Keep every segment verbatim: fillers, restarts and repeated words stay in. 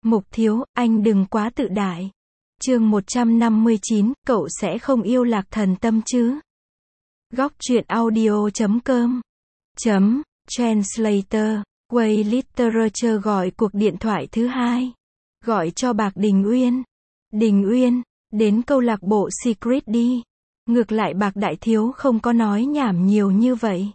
Mục thiếu, anh đừng quá tự đại. Chương một trăm năm mươi chín, cậu sẽ không yêu Lạc Thần Tâm chứ? Góc truyện audio chấm com chấm translator Way Literature gọi cuộc điện thoại thứ hai. Gọi cho Bạc Đình Uyên. Đình Uyên, đến câu lạc bộ Secret đi. Ngược lại Bạc Đại Thiếu không có nói nhảm nhiều như vậy.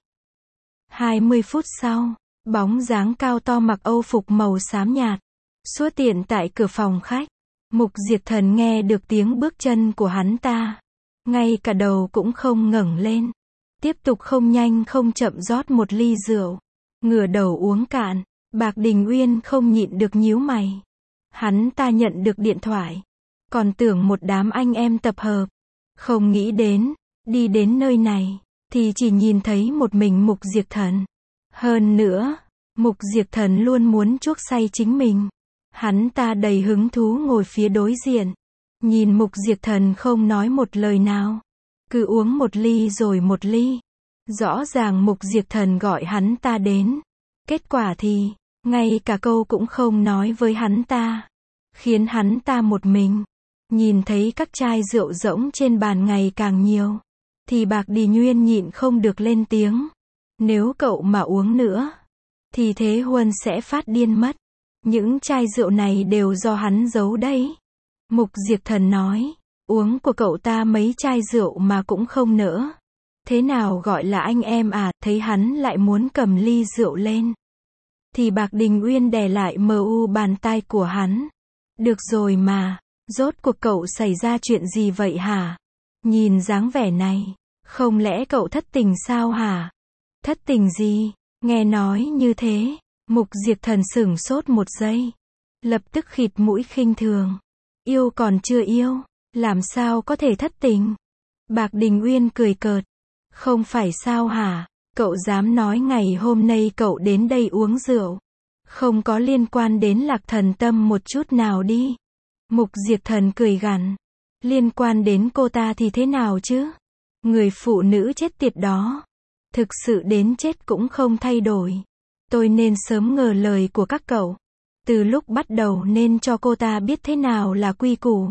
hai mươi phút sau, bóng dáng cao to mặc âu phục màu xám nhạt xuất hiện tại cửa phòng khách. Mục Diệt Thần nghe được tiếng bước chân của hắn ta, ngay cả đầu cũng không ngẩng lên, tiếp tục không nhanh không chậm rót một ly rượu, ngửa đầu uống cạn. Bạc Đình Uyên không nhịn được nhíu mày. Hắn ta nhận được điện thoại, còn tưởng một đám anh em tập hợp, không nghĩ đến, đi đến nơi này, thì chỉ nhìn thấy một mình Mục Diệt Thần. Hơn nữa, Mục Diệt Thần luôn muốn chuốc say chính mình. Hắn ta đầy hứng thú ngồi phía đối diện, nhìn Mục Diệt Thần không nói một lời nào, cứ uống một ly rồi một ly. Rõ ràng Mục Diệt Thần gọi hắn ta đến, kết quả thì, ngay cả câu cũng không nói với hắn ta, khiến hắn ta một mình. Nhìn thấy các chai rượu rỗng trên bàn ngày càng nhiều, thì Bạc Đình Uyên nhịn không được lên tiếng. Nếu cậu mà uống nữa, thì Thế Huân sẽ phát điên mất. Những chai rượu này đều do hắn giấu đấy. Mục Diệt Thần nói, uống của cậu ta mấy chai rượu mà cũng không nỡ. Thế nào gọi là anh em à? Thấy hắn lại muốn cầm ly rượu lên, thì Bạc Đình Uyên đè lại mờ u bàn tay của hắn. Được rồi mà, rốt cuộc cậu xảy ra chuyện gì vậy hả? Nhìn dáng vẻ này, không lẽ cậu thất tình sao hả? Thất tình gì? Nghe nói như thế, Mục Diệt Thần sửng sốt một giây, lập tức khịt mũi khinh thường. Yêu còn chưa yêu, làm sao có thể thất tình? Bạc Đình Uyên cười cợt. Không phải sao hả? Cậu dám nói ngày hôm nay cậu đến đây uống rượu, không có liên quan đến Lạc Thần Tâm một chút nào đi. Mục Diệt Thần cười gằn. Liên quan đến cô ta thì thế nào chứ? Người phụ nữ chết tiệt đó, thực sự đến chết cũng không thay đổi. Tôi nên sớm ngờ lời của các cậu. Từ lúc bắt đầu nên cho cô ta biết thế nào là quy củ.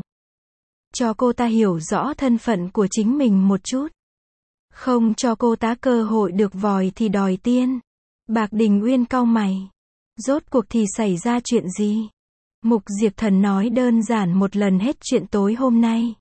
Cho cô ta hiểu rõ thân phận của chính mình một chút. Không cho cô ta cơ hội được vòi thì đòi tiên. Bạc Đình Uyên cau mày. Rốt cuộc thì xảy ra chuyện gì? Mục Diệt Thần nói đơn giản một lần hết chuyện tối hôm nay.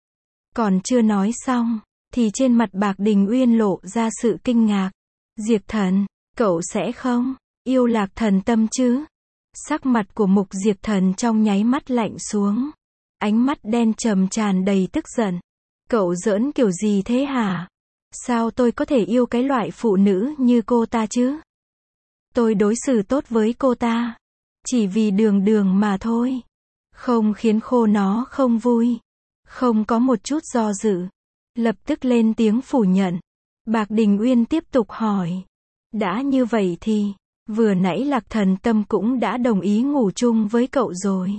Còn chưa nói xong, thì trên mặt Bạc Đình Uyên lộ ra sự kinh ngạc. Diệt Thần, cậu sẽ không yêu Lạc Thần Tâm chứ? Sắc mặt của Mục Diệt Thần trong nháy mắt lạnh xuống. Ánh mắt đen trầm tràn đầy tức giận. Cậu giỡn kiểu gì thế hả? Sao tôi có thể yêu cái loại phụ nữ như cô ta chứ? Tôi đối xử tốt với cô ta, chỉ vì đường đường mà thôi. Không khiến khô nó không vui. Không có một chút do dự. Lập tức lên tiếng phủ nhận. Bạc Đình Uyên tiếp tục hỏi. Đã như vậy thì, vừa nãy Lạc Thần Tâm cũng đã đồng ý ngủ chung với cậu rồi.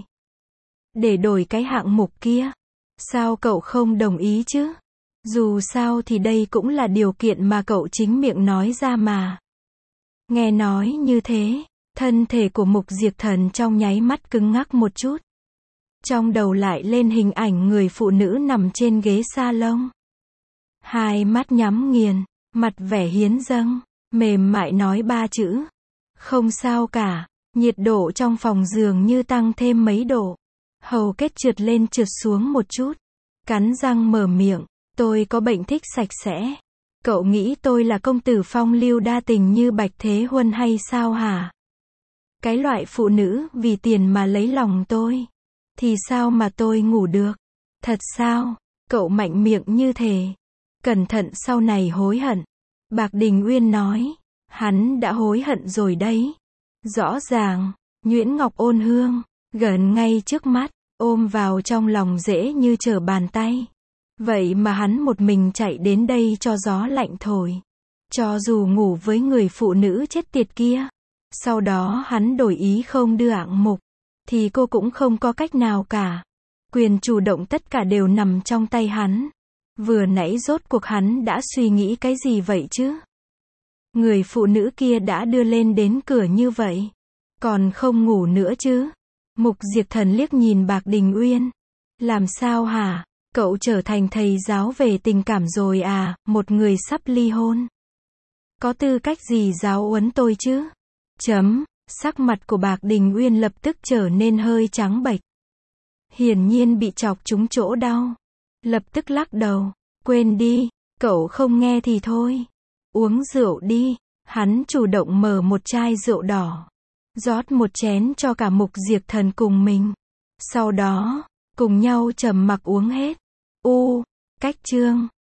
Để đổi cái hạng mục kia, sao cậu không đồng ý chứ? Dù sao thì đây cũng là điều kiện mà cậu chính miệng nói ra mà. Nghe nói như thế, thân thể của Mục Diệt Thần trong nháy mắt cứng ngắc một chút. Trong đầu lại lên hình ảnh người phụ nữ nằm trên ghế salon. Hai mắt nhắm nghiền, mặt vẻ hiến dâng, mềm mại nói ba chữ. Không sao cả. Nhiệt độ trong phòng giường như tăng thêm mấy độ. Hầu kết trượt lên trượt xuống một chút. Cắn răng mở miệng. Tôi có bệnh thích sạch sẽ. Cậu nghĩ tôi là công tử phong lưu đa tình như Bạch Thế Huân hay sao hả? Cái loại phụ nữ vì tiền mà lấy lòng tôi, thì sao mà tôi ngủ được? Thật sao? Cậu mạnh miệng như thế. Cẩn thận sau này hối hận. Bạc Đình Uyên nói. Hắn đã hối hận rồi đấy. Rõ ràng, nhuyễn ngọc ôn hương, gần ngay trước mắt, ôm vào trong lòng dễ như trở bàn tay. Vậy mà hắn một mình chạy đến đây cho gió lạnh thổi. Cho dù ngủ với người phụ nữ chết tiệt kia, sau đó hắn đổi ý không đưa hạng mục, thì cô cũng không có cách nào cả. Quyền chủ động tất cả đều nằm trong tay hắn. Vừa nãy rốt cuộc hắn đã suy nghĩ cái gì vậy chứ? Người phụ nữ kia đã đưa lên đến cửa như vậy, còn không ngủ nữa chứ? Mục Diệp Thần liếc nhìn Bạc Đình Uyên. Làm sao hả? Cậu trở thành thầy giáo về tình cảm rồi à, một người sắp ly hôn. Có tư cách gì giáo huấn tôi chứ? Chấm, sắc mặt của Bạc Đình Uyên lập tức trở nên hơi trắng bệch. Hiển nhiên bị chọc trúng chỗ đau. Lập tức lắc đầu. Quên đi, cậu không nghe thì thôi. Uống rượu đi. Hắn chủ động mở một chai rượu đỏ. Rót một chén cho cả Mục Diệp Thần cùng mình. Sau đó, cùng nhau trầm mặc uống hết. U, cách chương.